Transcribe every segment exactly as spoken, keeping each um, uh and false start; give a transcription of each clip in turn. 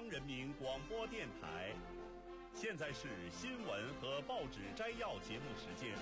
央人民广播电台。现在是新闻和报纸摘要节目时间。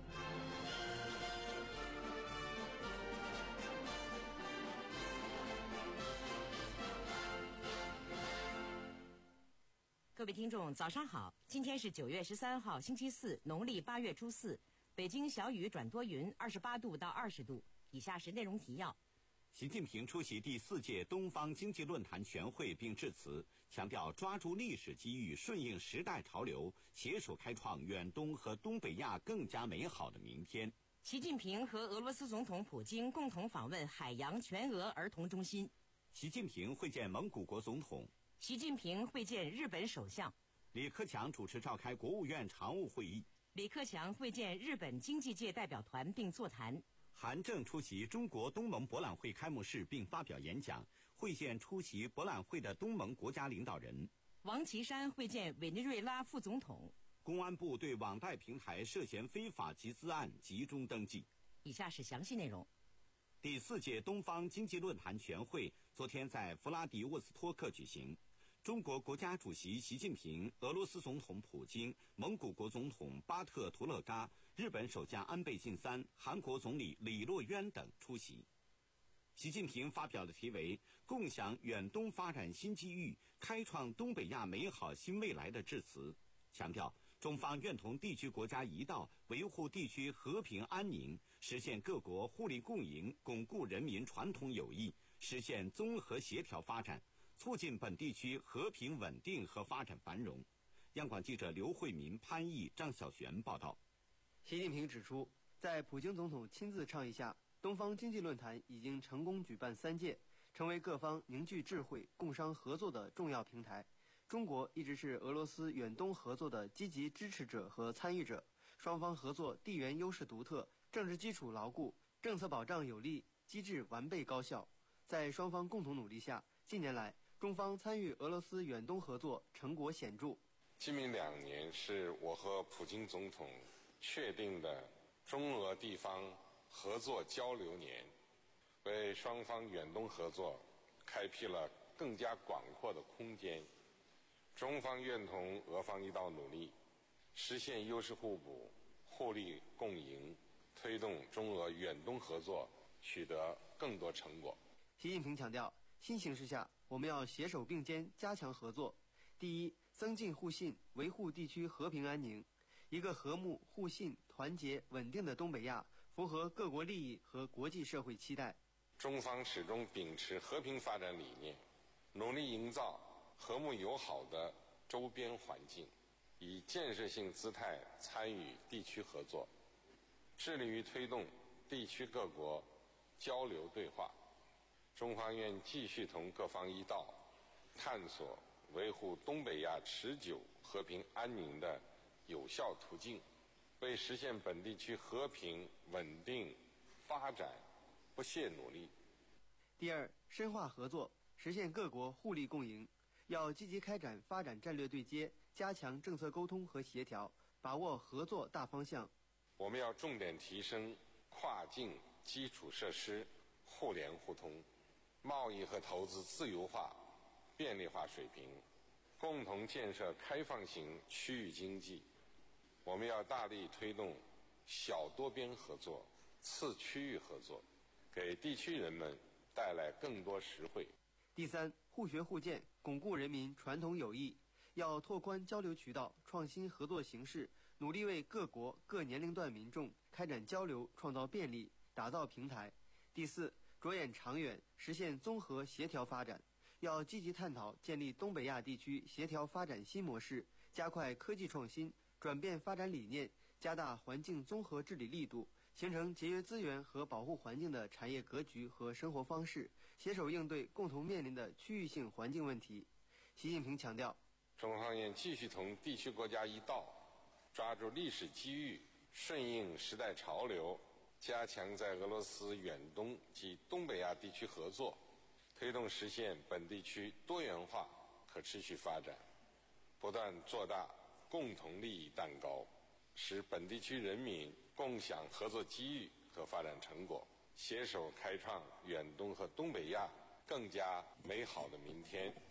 各位听众早上好，今天是九月十三号星期四，农历八月初四，北京小雨转多云，二十八度到二十度。以下是内容提要。 习近平出席第四届东方经济论坛全会并致辞，强调抓住历史机遇，顺应时代潮流，携手开创远东和东北亚更加美好的明天。 习近平和俄罗斯总统普京共同访问海洋全俄儿童中心。 习近平会见蒙古国总统。 习近平会见日本首相。 李克强主持召开国务院常务会议。 李克强会见日本经济界代表团并座谈。 韩正出席中国东盟博览会开幕式并发表演讲，会见出席博览会的东盟国家领导人。 王岐山会见委内瑞拉副总统。 公安部对网贷平台涉嫌非法集资案集中登记。 以下是详细内容。 第四届东方经济论坛全会昨天在弗拉迪沃斯托克举行。中国国家主席习近平、俄罗斯总统普京、蒙古国总统巴特图勒嘎、日本首相安倍晋三、韩国总理李洛渊等出席。习近平发表了题为“共享远东发展新机遇，开创东北亚美好新未来”的致辞，强调中方愿同地区国家一道，维护地区和平安宁，实现各国互利共赢，巩固人民传统友谊，实现综合协调发展，促进本地区和平稳定和发展繁荣。央广记者刘慧民、潘毅、张小璇报道。 习近平指出，在普京总统亲自倡议下，东方经济论坛已经成功举办三届，成为各方凝聚智慧、共商合作的重要平台。中国一直是俄罗斯远东合作的积极支持者和参与者，双方合作地缘优势独特，政治基础牢固，政策保障有力，机制完备高效。在双方共同努力下，近年来中方参与俄罗斯远东合作成果显著。 今明两年是我和普京总统确定的中俄地方合作交流年，为双方远东合作开辟了更加广阔的空间。中方愿同俄方一道努力，实现优势互补、互利共赢，推动中俄远东合作取得更多成果。 习近平强调，新形势下，我们要携手并肩，加强合作。第一，增进互信，维护地区和平安宁。一个和睦、互信、团结、稳定的东北亚，符合各国利益和国际社会期待。 中方始终秉持和平发展理念，努力营造和睦友好的周边环境，以建设性姿态参与地区合作，致力于推动地区各国交流对话。中方愿继续同各方一道，探索维护东北亚持久和平安宁的有效途径，为实现本地区和平稳定发展不懈努力。 第二，深化合作，实现各国互利共赢。要积极开展发展战略对接，加强政策沟通和协调，把握合作大方向。 我们要重点提升跨境基础设施互联互通，贸易和投资自由化、便利化水平，共同建设开放型区域经济。我们要大力推动小多边合作、次区域合作，给地区人们带来更多实惠。 第三，互学互鉴，巩固人民传统友谊。要拓宽交流渠道，创新合作形式，努力为各国各年龄段民众开展交流创造便利，打造平台。第四，着眼长远，实现综合协调发展。要积极探讨建立东北亚地区协调发展新模式，加快科技创新，转变发展理念，加大环境综合治理力度，形成节约资源和保护环境的产业格局和生活方式，携手应对共同面临的区域性环境问题。习近平强调， 中方愿继续同地区国家一道，抓住历史机遇，顺应时代潮流，加强在俄罗斯远东及东北亚地区合作，推动实现本地区多元化可持续发展，不断做大共同利益蛋糕，使本地区人民共享合作机遇和发展成果，携手开创远东和东北亚更加美好的明天。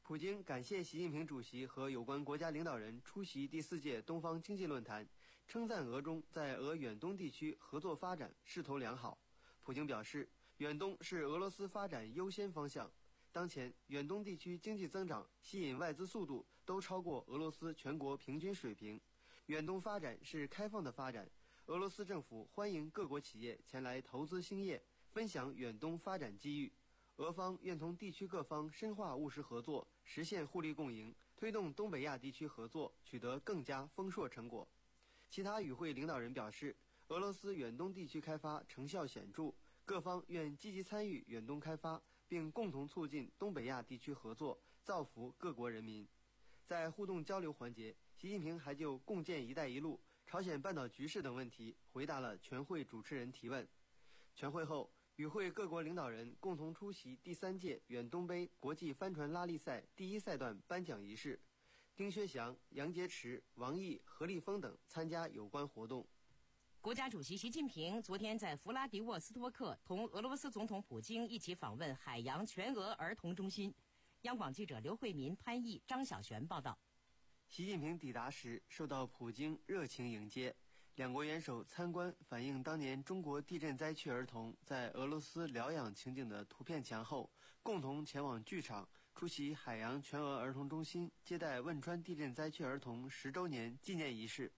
普京感谢习近平主席和有关国家领导人出席第四届东方经济论坛，称赞俄中在俄远东地区合作发展势头良好。普京表示，远东是俄罗斯发展优先方向。当前，远东地区经济增长、吸引外资速度都超过俄罗斯全国平均水平。远东发展是开放的发展，俄罗斯政府欢迎各国企业前来投资兴业，分享远东发展机遇。俄方愿同地区各方深化务实合作，实现互利共赢，推动东北亚地区合作取得更加丰硕成果。其他与会领导人表示，俄罗斯远东地区开发成效显著，各方愿积极参与远东开发，并共同促进东北亚地区合作，造福各国人民。在互动交流环节，习近平还就共建“一带一路”、朝鲜半岛局势等问题回答了全会主持人提问。全会后，与会各国领导人共同出席第三届远东杯国际帆船拉力赛第一赛段颁奖仪式，丁薛祥、杨洁篪、王毅、何立峰等参加有关活动。 国家主席习近平昨天在弗拉迪沃斯托克同俄罗斯总统普京一起访问海洋全俄儿童中心。央广记者刘慧民、潘毅、张小璇报道。 习近平抵达时受到普京热情迎接，两国元首参观反映当年中国地震灾区儿童在俄罗斯疗养情景的图片墙后，共同前往剧场出席海洋全俄儿童中心接待汶川地震灾区儿童十周年纪念仪式。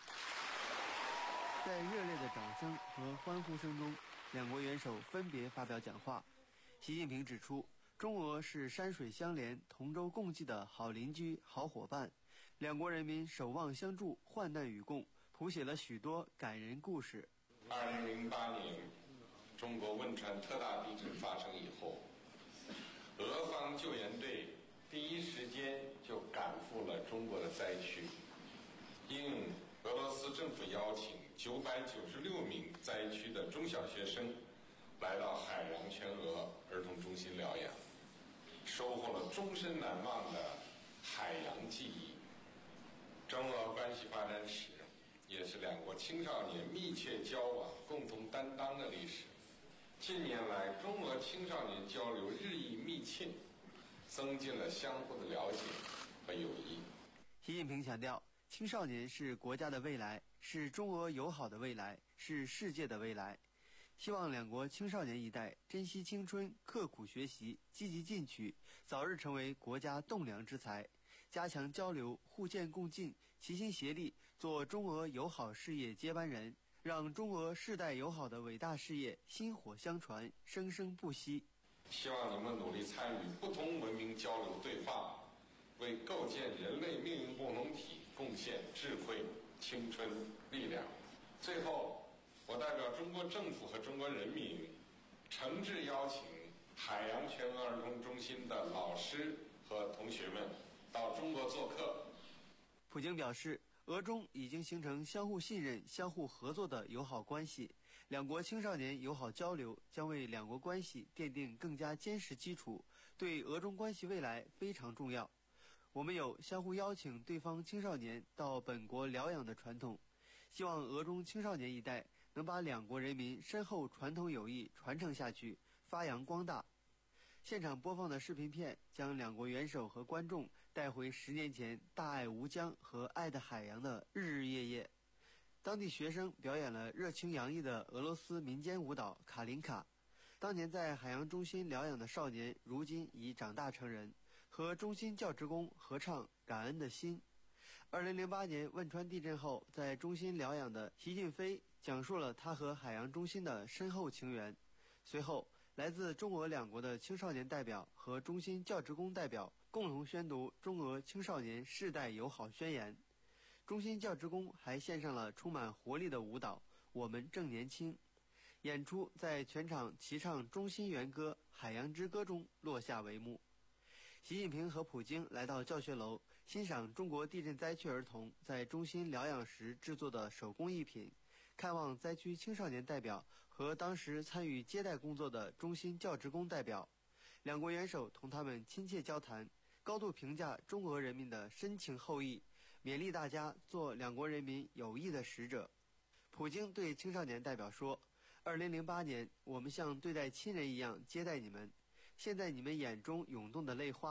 在热烈的掌声和欢呼声中，两国元首分别发表讲话。习近平指出，中俄是山水相连、同舟共济的好邻居、好伙伴，两国人民守望相助、患难与共，谱写了许多感人故事。 二零零八年，中国汶川特大地震发生以后，俄方救援队第一时间就赶赴了中国的灾区，应俄罗斯政府邀请，九百九十六名灾区的中小学生来到海洋全俄儿童中心疗养，收获了终身难忘的海洋记忆。中俄关系发展史也是两国青少年密切交往、共同担当的历史。近年来，中俄青少年交流日益密切，增进了相互的了解和友谊。 习近平强调，青少年是国家的未来，是中俄友好的未来，是世界的未来。希望两国青少年一代珍惜青春，刻苦学习，积极进取，早日成为国家栋梁之才，加强交流，互鉴共进，齐心协力，做中俄友好事业接班人，让中俄世代友好的伟大事业薪火相传，生生不息。 希望你们努力参与不同文明交流对话，为构建人类命运共同体贡献智慧、青春、力量。最后，我代表中国政府和中国人民，诚挚邀请海洋全俄儿童中心的老师和同学们到中国做客。 普京表示，俄中已经形成相互信任、相互合作的友好关系，两国青少年友好交流将为两国关系奠定更加坚实基础，对俄中关系未来非常重要。我们有相互邀请对方青少年到本国疗养的传统，希望俄中青少年一代能把两国人民深厚传统友谊传承下去，发扬光大。现场播放的视频片将两国元首和观众带回十年前大爱吴江和爱的海洋的日日夜夜。当地学生表演了热情洋溢的俄罗斯民间舞蹈卡林卡。当年在海洋中心疗养的少年，如今已长大成人，和中心教职工合唱《感恩的心》。二零零八年汶川地震后在中心疗养的习近飞讲述了他和海洋中心的深厚情缘。随后，来自中俄两国的青少年代表和中心教职工代表共同宣读中俄青少年世代友好宣言。中心教职工还献上了充满活力的舞蹈《我们正年轻》。演出在全场齐唱中心园歌《海洋之歌》中落下帷幕。习近平和普京来到教学楼，欣赏中国地震灾区儿童在中心疗养时制作的手工艺品，看望灾区青少年代表和当时参与接待工作的中心教职工代表。两国元首同他们亲切交谈，高度评价中俄人民的深情厚谊，勉励大家做两国人民友谊的使者。普京对青少年代表说，二零零八年我们像对待亲人一样接待你们，现在你们眼中涌动的泪花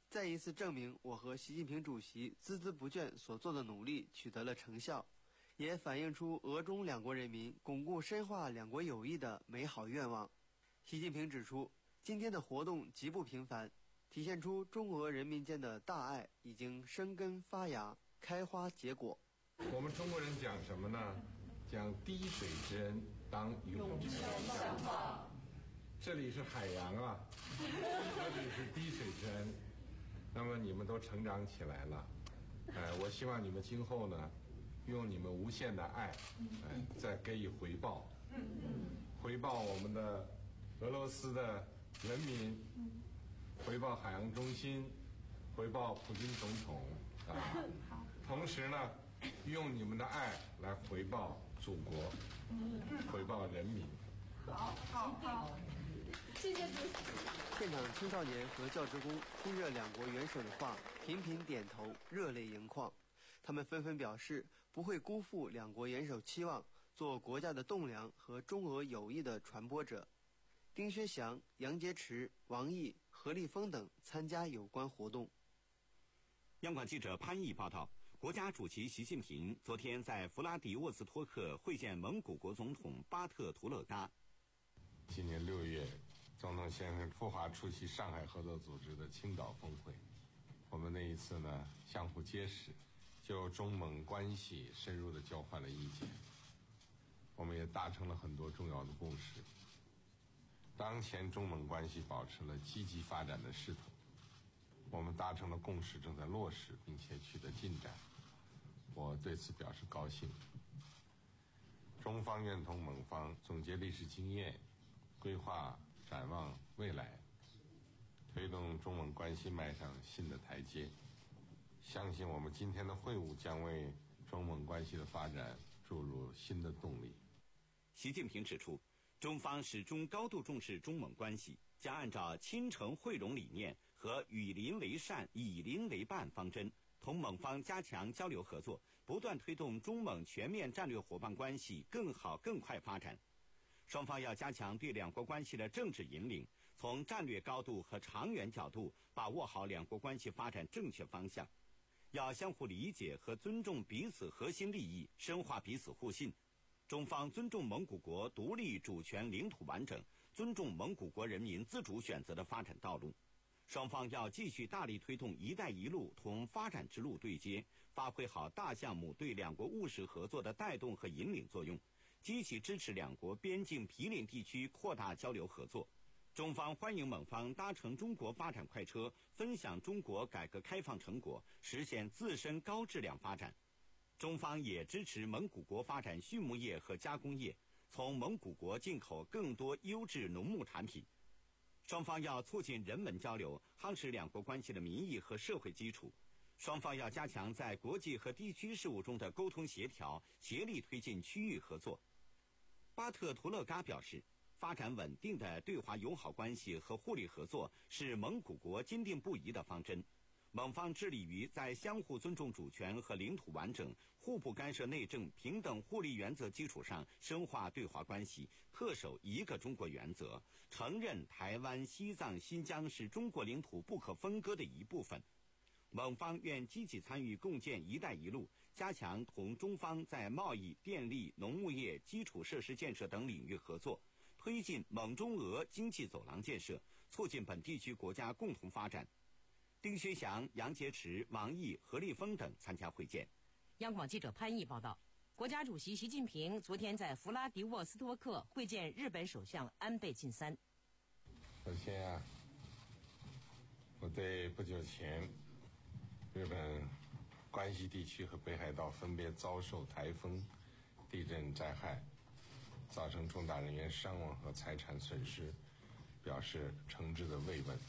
再一次证明我和习近平主席孜孜不倦所做的努力取得了成效，也反映出俄中两国人民巩固深化两国友谊的美好愿望。习近平指出，今天的活动极不平凡，体现出中俄人民间的大爱已经生根发芽、开花结果。 我们中国人讲什么呢？讲滴水之恩当涌泉相报。这里是海洋啊，这里是滴水之恩。那么你们都成长起来了，呃，我希望你们今后呢，用你们无限的爱，呃，再给予回报，回报我们的俄罗斯的人民，回报海洋中心，回报普京总统啊，同时呢，用你们的爱来回报祖国，回报人民。 好，好，好，谢谢主席。 现场青少年和教职工听着两国元首的话，频频点头，热泪盈眶。他们纷纷表示不会辜负两国元首期望，做国家的栋梁和中俄友谊的传播者。丁薛祥、杨洁篪、王毅、何立峰等参加有关活动。 央广记者潘毅报道，国家主席习近平昨天在弗拉迪沃斯托克会见蒙古国总统巴特图勒嘎。 今年六月，总统先生赴华出席上海合作组织的青岛峰会，我们那一次呢，相互结识，就中蒙关系深入地交换了意见。我们也达成了很多重要的共识。当前中蒙关系保持了积极发展的势头，我们达成了共识，正在落实并且取得进展，我对此表示高兴。中方愿同蒙方总结历史经验，规划展望未来，推动中蒙关系迈上新的台阶。相信我们今天的会晤将为中蒙关系的发展注入新的动力。 习近平指出，中方始终高度重视中蒙关系，将按照亲诚惠容理念和与邻为善、以邻为伴方针，同蒙方加强交流合作，不断推动中蒙全面战略伙伴关系更好更快发展。双方要加强对两国关系的政治引领，从战略高度和长远角度把握好两国关系发展正确方向。要相互理解和尊重彼此核心利益，深化彼此互信。中方尊重蒙古国独立主权领土完整，尊重蒙古国人民自主选择的发展道路。双方要继续大力推动“一带一路”同发展之路对接，发挥好大项目对两国务实合作的带动和引领作用，积极支持两国边境毗邻地区扩大交流合作。中方欢迎蒙方搭乘中国发展快车，分享中国改革开放成果，实现自身高质量发展。中方也支持蒙古国发展畜牧业和加工业，从蒙古国进口更多优质农牧产品。双方要促进人文交流，夯实两国关系的民意和社会基础。双方要加强在国际和地区事务中的沟通协调，协力推进区域合作。巴特图勒嘎表示，发展稳定的对华友好关系和互利合作是蒙古国坚定不移的方针。蒙方致力于在相互尊重主权和领土完整、互不干涉内政、平等互利原则基础上深化对华关系，恪守一个中国原则，承认台湾、西藏、新疆是中国领土不可分割的一部分。蒙方愿积极参与共建“一带一路”，加强同中方在贸易、电力、农牧业、基础设施建设等领域合作，推进蒙中俄经济走廊建设，促进本地区国家共同发展。丁薛祥、杨洁篪、王毅、何立峰等参加会见。 央广记者潘毅报道，国家主席习近平昨天在弗拉迪沃斯托克会见日本首相安倍晋三。 首先啊，我对不久前日本关西地区和北海道分别遭受台风、地震灾害，造成重大人员伤亡和财产损失，表示诚挚的慰问。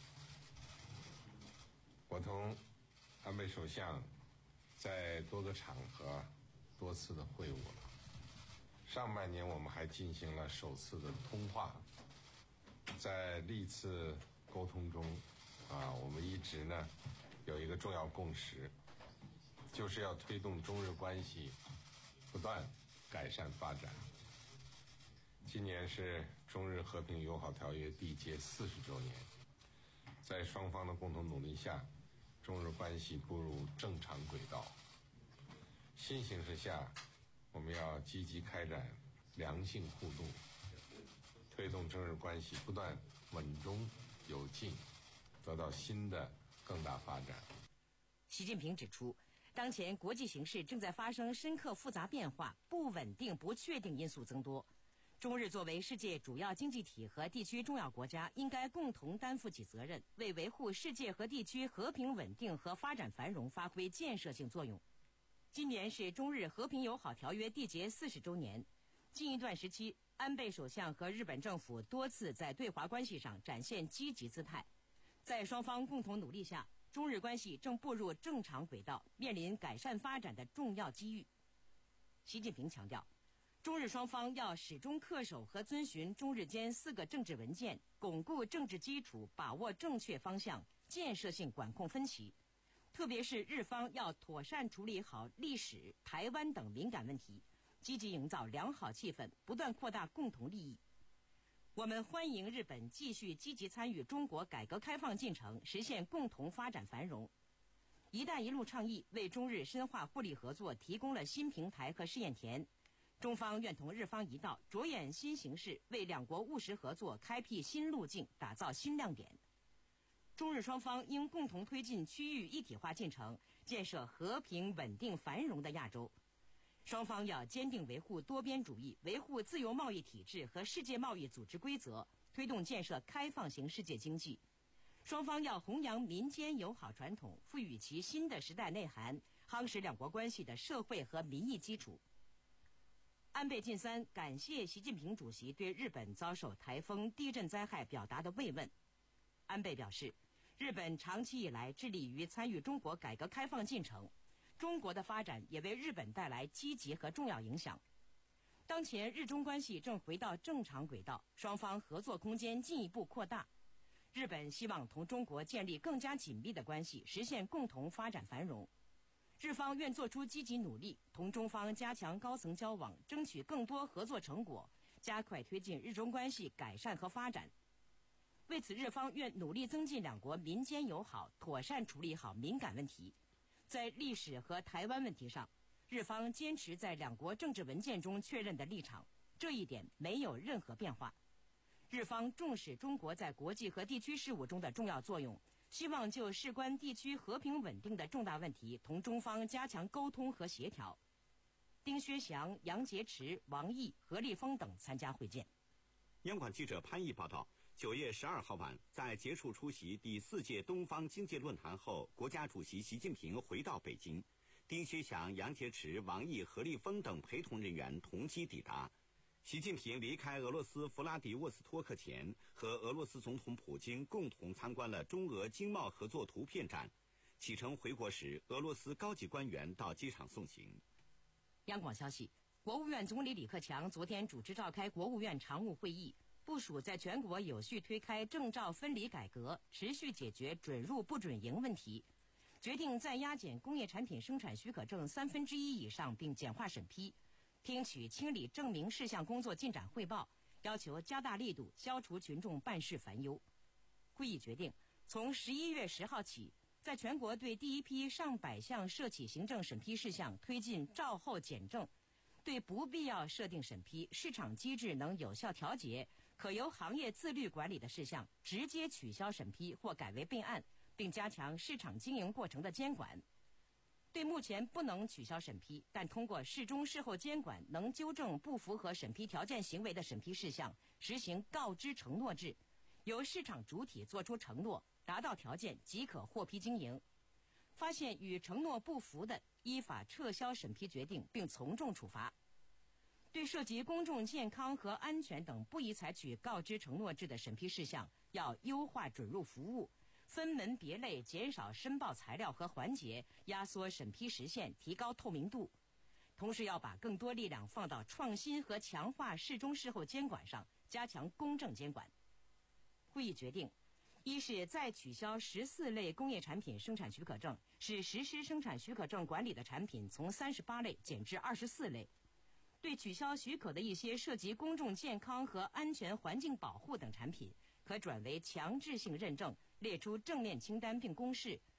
我同安倍首相在多个场合多次的会晤了。上半年我们还进行了首次的通话，在历次沟通中，啊，我们一直呢有一个重要共识，就是要推动中日关系不断改善发展。今年是中日和平友好条约缔结四十周年，在双方的共同努力下， 中日关系步入正常轨道。新形势下，我们要积极开展良性互动，推动中日关系不断稳中有进，得到新的更大发展。 习近平指出，当前国际形势正在发生深刻复杂变化，不稳定、不确定因素增多。中日作为世界主要经济体和地区重要国家，应该共同担负起责任，为维护世界和地区和平稳定和发展繁荣发挥建设性作用。今年是中日和平友好条约缔结四十周年。近一段时期，安倍首相和日本政府多次在对华关系上展现积极姿态，在双方共同努力下，中日关系正步入正常轨道，面临改善发展的重要机遇。习近平强调，中日双方要始终恪守和遵循中日间四个政治文件，巩固政治基础，把握正确方向，建设性管控分歧。特别是日方要妥善处理好历史、台湾等敏感问题，积极营造良好气氛，不断扩大共同利益。我们欢迎日本继续积极参与中国改革开放进程，实现共同发展繁荣。“一带一路”倡议为中日深化互利合作提供了新平台和试验田。中方愿同日方一道，着眼新形势，为两国务实合作开辟新路径，打造新亮点。中日双方应共同推进区域一体化进程，建设和平、稳定、繁荣的亚洲。双方要坚定维护多边主义，维护自由贸易体制和世界贸易组织规则，推动建设开放型世界经济。双方要弘扬民间友好传统，赋予其新的时代内涵，夯实两国关系的社会和民意基础。安倍晋三感谢习近平主席对日本遭受台风、地震灾害表达的慰问。安倍表示，日本长期以来致力于参与中国改革开放进程，中国的发展也为日本带来积极和重要影响。当前日中关系正回到正常轨道，双方合作空间进一步扩大。日本希望同中国建立更加紧密的关系，实现共同发展繁荣。日方愿做出积极努力，同中方加强高层交往，争取更多合作成果，加快推进日中关系改善和发展。为此，日方愿努力增进两国民间友好，妥善处理好敏感问题。在历史和台湾问题上，日方坚持在两国政治文件中确认的立场，这一点没有任何变化。日方重视中国在国际和地区事务中的重要作用，希望就事关地区和平稳定的重大问题同中方加强沟通和协调。丁薛祥、杨洁篪、王毅、何立峰等参加会见。 央广记者潘毅报道，九月十二号晚，在结束出席第四届东方经济论坛后，国家主席习近平回到北京，丁薛祥、杨洁篪、王毅、何立峰等陪同人员同机抵达。习近平离开俄罗斯弗拉迪沃斯托克前，和俄罗斯总统普京共同参观了中俄经贸合作图片展。启程回国时，俄罗斯高级官员到机场送行。 央广消息，国务院总理李克强昨天主持召开国务院常务会议，部署在全国有序推开证照分离改革，持续解决准入不准营问题，决定再压减工业产品生产许可证三分之一以上，并简化审批。听取清理证明事项工作进展汇报，要求加大力度消除群众办事烦忧。会议决定，从十一月十号起，在全国对第一批上百项涉企行政审批事项推进照后检证，对不必要设定审批、市场机制能有效调节、可由行业自律管理的事项，直接取消审批或改为备案，并加强市场经营过程的监管。对目前不能取消审批，但通过事中事后监管能纠正不符合审批条件行为的审批事项，实行告知承诺制，由市场主体作出承诺，达到条件即可获批经营。发现与承诺不符的，依法撤销审批决定，并从重处罚。对涉及公众健康和安全等不宜采取告知承诺制的审批事项，要优化准入服务，分门别类减少申报材料和环节，压缩审批时限，提高透明度。同时要把更多力量放到创新和强化事中事后监管上，加强公正监管。会议决定，一是再取消十四类工业产品生产许可证，使实施生产许可证管理的产品从三十八类减至二十四类。对取消许可的一些涉及公众健康和安全、环境保护等产品，可转为强制性认证，列出正面清单并公示，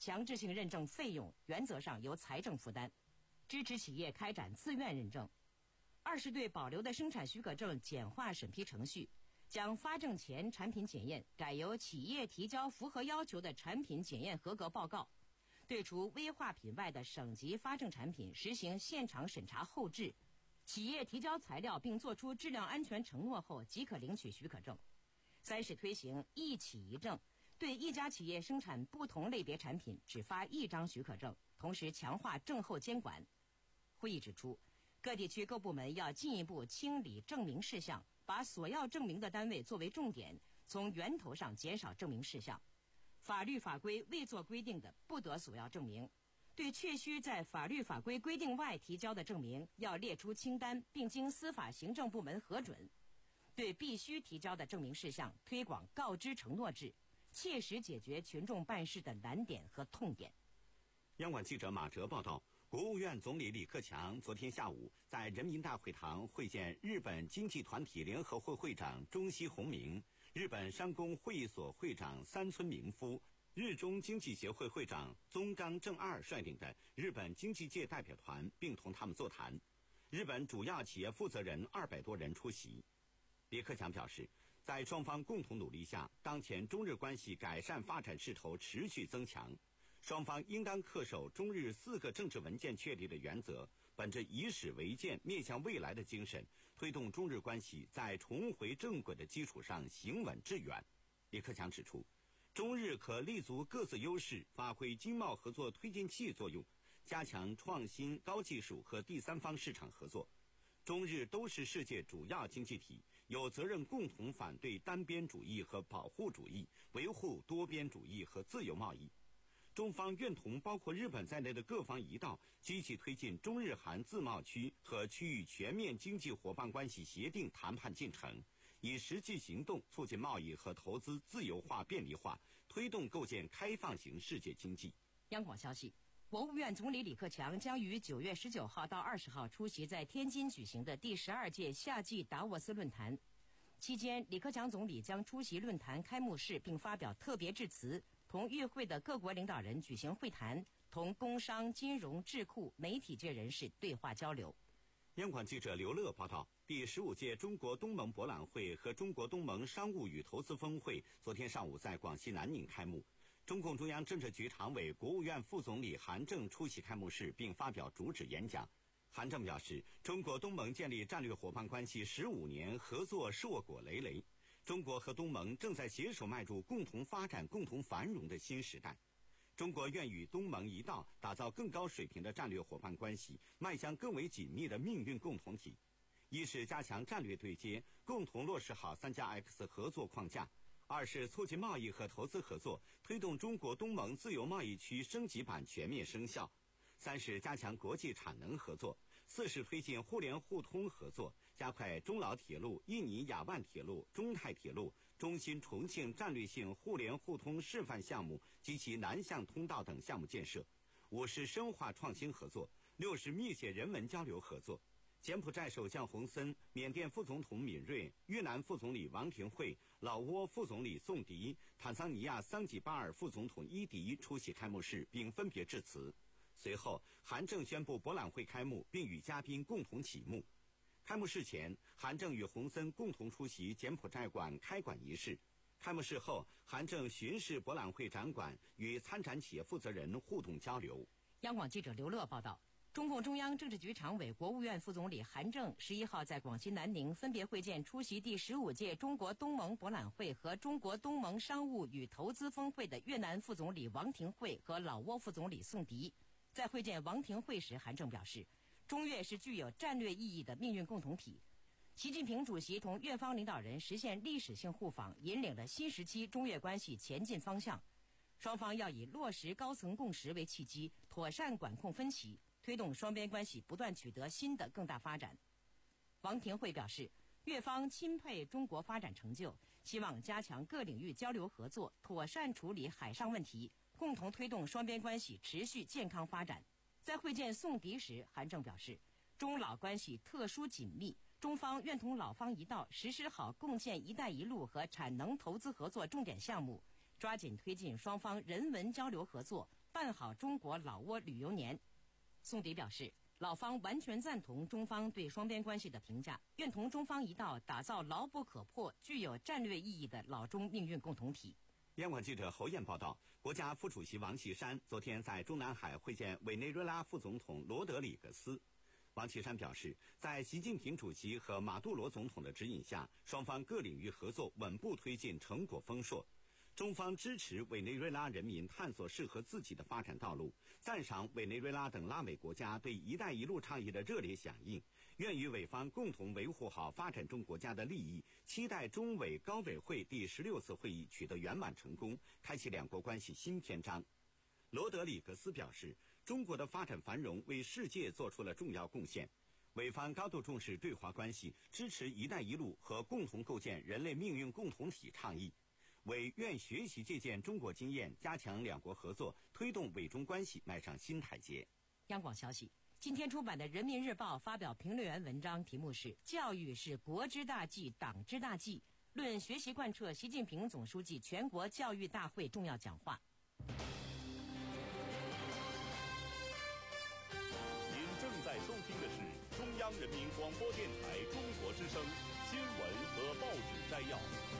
强制性认证费用原则上由财政负担，支持企业开展自愿认证。二是对保留的生产许可证简化审批程序，将发证前产品检验改由企业提交符合要求的产品检验合格报告。对除危化品外的省级发证产品实行现场审查后置，企业提交材料并作出质量安全承诺后即可领取许可证。三是推行一企一证，对一家企业生产不同类别产品只发一张许可证，同时强化证后监管。会议指出，各地区各部门要进一步清理证明事项，把索要证明的单位作为重点，从源头上减少证明事项。法律法规未作规定的不得索要证明，对确需在法律法规规定外提交的证明要列出清单，并经司法行政部门核准。对必须提交的证明事项推广告知承诺制，切实解决群众办事的难点和痛点。 央广记者马哲报道，国务院总理李克强昨天下午在人民大会堂会见日本经济团体联合会会长中西宏明、日本商工会议所会长三村明夫、日中经济协会会长宗冈正二率领的日本经济界代表团，并同他们座谈。日本主要企业负责人二百多人出席。李克强表示，在双方共同努力下，当前中日关系改善发展势头持续增强。双方应当恪守中日四个政治文件确立的原则，本着以史为鉴、面向未来的精神，推动中日关系在重回正轨的基础上行稳致远。李克强指出，中日可立足各自优势，发挥经贸合作推进器作用，加强创新、高技术和第三方市场合作。中日都是世界主要经济体，有责任共同反对单边主义和保护主义，维护多边主义和自由贸易。中方愿同包括日本在内的各方一道，积极推进中日韩自贸区和区域全面经济伙伴关系协定谈判进程，以实际行动促进贸易和投资自由化便利化，推动构建开放型世界经济。 央广消息，国务院总理李克强将于九月十九号到二十号出席在天津举行的第十二届夏季达沃斯论坛。期间，李克强总理将出席论坛开幕式并发表特别致辞，同与会的各国领导人举行会谈，同工商、金融、智库、媒体界人士对话交流。 央广记者刘乐报道，第十五届中国东盟博览会和中国东盟商务与投资峰会昨天上午在广西南宁开幕。中共中央政治局常委、国务院副总理韩正出席开幕式并发表主旨演讲。韩正表示，中国东盟建立战略伙伴关系十五年，合作硕果累累。中国和东盟正在携手迈入共同发展、共同繁荣的新时代。中国愿与东盟一道，打造更高水平的战略伙伴关系，迈向更为紧密的命运共同体。一是加强战略对接，共同落实好三加 X 合作框架；二是促进贸易和投资合作，推动中国东盟自由贸易区升级版全面生效；三是加强国际产能合作；四是推进互联互通合作，加快中老铁路、印尼雅万铁路、中泰铁路、中新重庆战略性互联互通示范项目及其南向通道等项目建设；五是深化创新合作；六是密切人文交流合作。柬埔寨首相洪森、缅甸副总统敏锐、越南副总理王廷惠、老挝副总理宋迪、坦桑尼亚桑吉巴尔副总统伊迪出席开幕式并分别致辞。随后，韩正宣布博览会开幕，并与嘉宾共同启幕。开幕式前，韩正与洪森共同出席柬埔寨馆开馆仪式。开幕式后，韩正巡视博览会展馆，与参展企业负责人互动交流。 央广记者刘乐报道。中共中央政治局常委、国务院副总理韩正十一号在广西南宁分别会见出席第十五届中国东盟博览会和中国东盟商务与投资峰会的越南副总理王廷惠和老挝副总理宋迪。在会见王廷惠时，韩正表示，中越是具有战略意义的命运共同体。习近平主席同越方领导人实现历史性互访，引领了新时期中越关系前进方向。双方要以落实高层共识为契机，妥善管控分歧，推动双边关系不断取得新的更大发展。王廷惠表示，越方钦佩中国发展成就，希望加强各领域交流合作，妥善处理海上问题，共同推动双边关系持续健康发展。在会见宋迪时，韩正表示，中老关系特殊紧密，中方愿同老方一道实施好共建“一带一路”和产能投资合作重点项目，抓紧推进双方人文交流合作， 办好中国老挝旅游年。宋迪表示，老方完全赞同中方对双边关系的评价，愿同中方一道打造牢不可破、具有战略意义的老中命运共同体。 央广记者侯燕报道，国家副主席王岐山昨天在中南海会见委内瑞拉副总统罗德里格斯。王岐山表示，在习近平主席和马杜罗总统的指引下，双方各领域合作稳步推进，成果丰硕。中方支持委内瑞拉人民探索适合自己的发展道路，赞赏委内瑞拉等拉美国家对“一带一路”倡议的热烈响应，愿与委方共同维护好发展中国家的利益，期待中委高委会第十六次会议取得圆满成功，开启两国关系新篇章。罗德里格斯表示，中国的发展繁荣为世界做出了重要贡献，委方高度重视对华关系，支持“一带一路”和共同构建人类命运共同体倡议。委愿学习借鉴中国经验，加强两国合作，推动委中关系迈上新台阶。 央广消息，今天出版的《人民日报》发表评论员文章，题目是“教育是国之大计，党之大计”，论学习贯彻习近平总书记全国教育大会重要讲话。 您正在收听的是中央人民广播电台中国之声新闻和报纸摘要。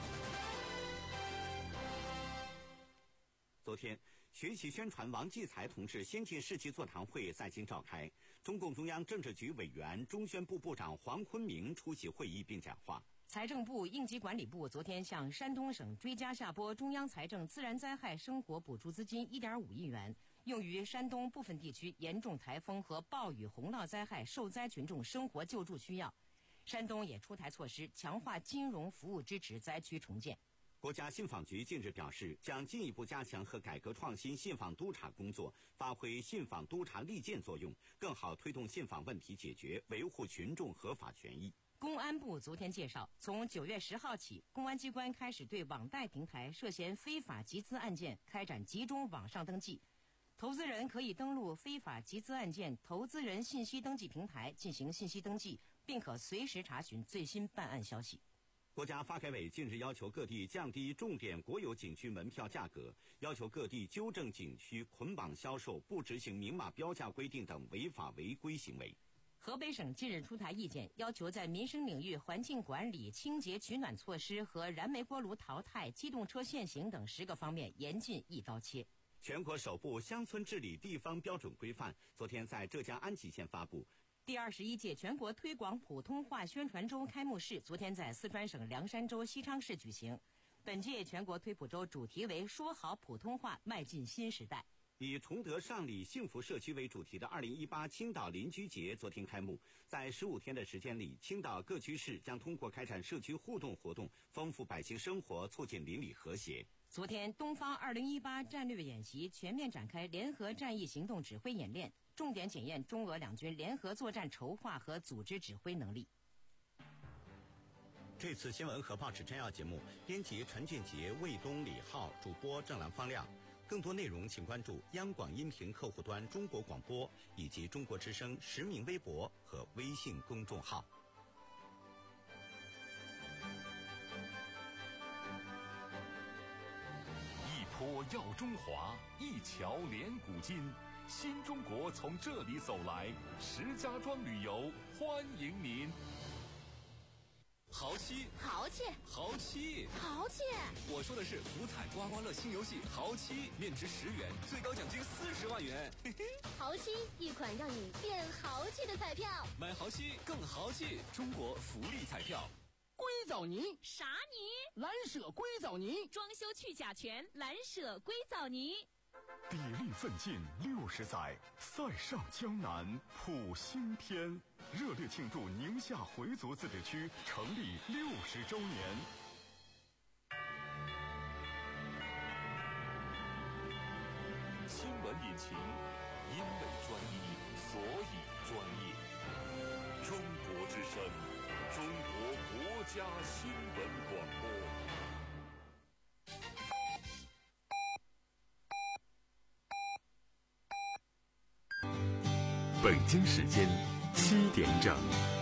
昨天，学习宣传王继才同志先进事迹座谈会在京召开，中共中央政治局委员、中宣部部长黄坤明出席会议并讲话。 财政部、应急管理部昨天向山东省追加下拨中央财政自然灾害生活补助资金 一点五亿元，用于山东部分地区严重台风和暴雨洪涝灾害受灾群众生活救助需要。山东也出台措施，强化金融服务支持灾区重建。 国家信访局近日表示，将进一步加强和改革创新信访督查工作，发挥信访督查利剑作用，更好推动信访问题解决，维护群众合法权益。 公安部昨天介绍，从九月十号起，公安机关开始对网贷平台涉嫌非法集资案件开展集中网上登记。投资人可以登录非法集资案件投资人信息登记平台进行信息登记，并可随时查询最新办案消息。 国家发改委近日要求各地降低重点国有景区门票价格，要求各地纠正景区捆绑销售、不执行明码标价规定等违法违规行为。 河北省近日出台意见，要求在民生领域环境管理、清洁取暖措施和燃煤锅炉淘汰、机动车限行等十个方面严禁一刀切。 全国首部乡村治理地方标准规范昨天在浙江安吉县发布。 第二十一届全国推广普通话宣传周开幕式昨天在四川省凉山州西昌市举行。本届全国推普周主题为说好普通话，迈进新时代。 以崇德上里幸福社区为主题的二零一八青岛邻居节昨天开幕。在十五天的时间里，青岛各区市将通过开展社区互动活动，丰富百姓生活，促进邻里和谐。 昨天，东方二零一八战略演习全面展开联合战役行动指挥演练，重点检验中俄两军联合作战筹划和组织指挥能力。 这次新闻和报纸摘要节目，编辑陈俊杰、魏东、李浩，主播郑兰方亮。更多内容请关注央广音频客户端中国广播以及中国之声实名微博和微信公众号。 一坡耀中华，一桥连古今，新中国从这里走来，石家庄旅游欢迎您。 豪七， 豪气， 豪七， 豪气！ 我说的是福彩刮刮乐新游戏豪七，面值十元，最高奖金四十万元。嘿嘿， 豪七，一款让你变豪气的彩票。 买豪七更豪气，中国福利彩票。 硅藻泥， 啥泥？ 蓝舍硅藻泥， 装修去甲醛，蓝舍硅藻泥。 砥砺奋进六十载，塞上江南谱新篇。热烈庆祝宁夏回族自治区成立六十周年。新闻引擎，因为专一，所以专业。中国之声，中国国家新闻广播。北京时间七点整。